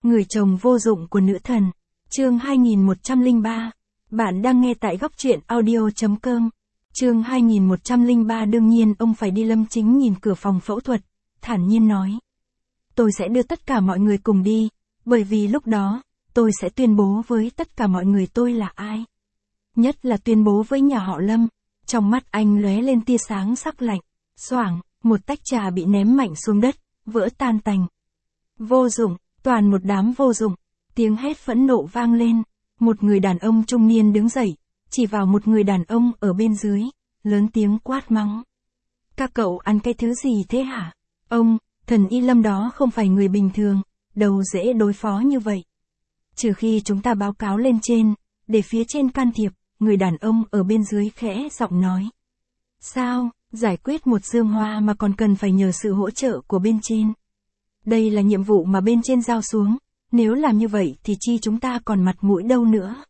Người chồng vô dụng của nữ thần. Chương 2103. Bạn đang nghe tại góc truyện audio.com. Chương 2103. Đương nhiên ông phải đi. Lâm Chính nhìn cửa phòng phẫu thuật, thản nhiên nói. Tôi sẽ đưa tất cả mọi người cùng đi, bởi vì lúc đó, tôi sẽ tuyên bố với tất cả mọi người tôi là ai. Nhất là tuyên bố với nhà họ Lâm. Trong mắt anh lóe lên tia sáng sắc lạnh. Xoảng, một tách trà bị ném mạnh xuống đất, vỡ tan tành. Vô dụng, toàn một đám vô dụng. Tiếng hét phẫn nộ vang lên. Một người đàn ông trung niên đứng dậy, chỉ vào một người đàn ông ở bên dưới, lớn tiếng quát mắng. Các cậu ăn cái thứ gì thế hả? Ông, thần Y Lâm đó không phải người bình thường, đâu dễ đối phó như vậy. Trừ khi chúng ta báo cáo lên trên, để phía trên can thiệp, người đàn ông ở bên dưới khẽ giọng nói. Sao, giải quyết một dương hoa mà còn cần phải nhờ sự hỗ trợ của bên trên. Đây là nhiệm vụ mà bên trên giao xuống, nếu làm như vậy thì chi chúng ta còn mặt mũi đâu nữa.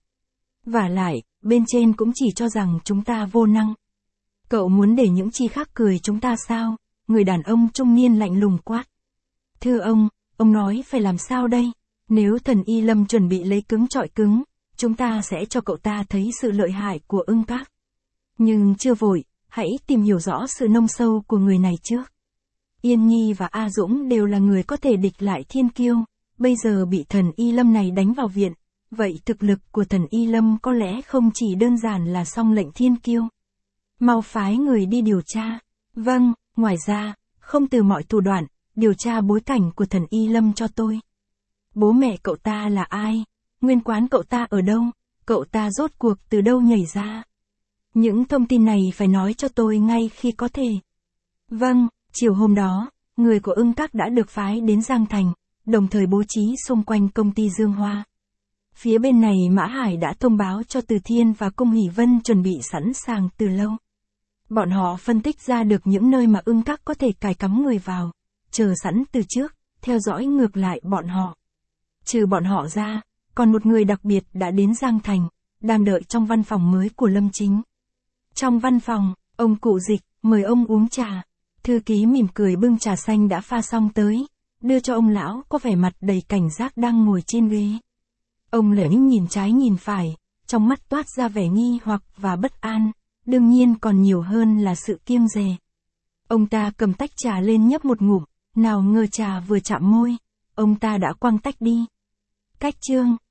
Vả lại, bên trên cũng chỉ cho rằng chúng ta vô năng. Cậu muốn để những chi khác cười chúng ta sao? Người đàn ông trung niên lạnh lùng quát. Thưa ông nói phải làm sao đây? Nếu thần Y Lâm chuẩn bị lấy cứng trọi cứng, chúng ta sẽ cho cậu ta thấy sự lợi hại của Ưng Các. Nhưng chưa vội, hãy tìm hiểu rõ sự nông sâu của người này trước. Yên Nhi và A Dũng đều là người có thể địch lại thiên kiêu, bây giờ bị thần Y Lâm này đánh vào viện, vậy thực lực của thần Y Lâm có lẽ không chỉ đơn giản là song lệnh thiên kiêu. Mau phái người đi điều tra. Vâng, ngoài ra, không từ mọi thủ đoạn, điều tra bối cảnh của thần Y Lâm cho tôi. Bố mẹ cậu ta là ai? Nguyên quán cậu ta ở đâu? Cậu ta rốt cuộc từ đâu nhảy ra? Những thông tin này phải nói cho tôi ngay khi có thể. Vâng, chiều hôm đó, người của Ưng Các đã được phái đến Giang Thành, đồng thời bố trí xung quanh công ty Dương Hoa. Phía bên này Mã Hải đã thông báo cho Từ Thiên và Cung Hỷ Vân chuẩn bị sẵn sàng từ lâu. Bọn họ phân tích ra được những nơi mà Ưng Các có thể cài cắm người vào, chờ sẵn từ trước, theo dõi ngược lại bọn họ. Trừ bọn họ ra, còn một người đặc biệt đã đến Giang Thành, đang đợi trong văn phòng mới của Lâm Chính. Trong văn phòng, ông Cụ Dịch, mời ông uống trà. Thư ký mỉm cười bưng trà xanh đã pha xong tới, đưa cho ông lão có vẻ mặt đầy cảnh giác đang ngồi trên ghế. Ông lẻo nhìn trái nhìn phải, trong mắt toát ra vẻ nghi hoặc và bất an, đương nhiên còn nhiều hơn là sự kiêng dè. Ông ta cầm tách trà lên nhấp một ngụm, nào ngờ trà vừa chạm môi, ông ta đã quăng tách đi. Cách chương,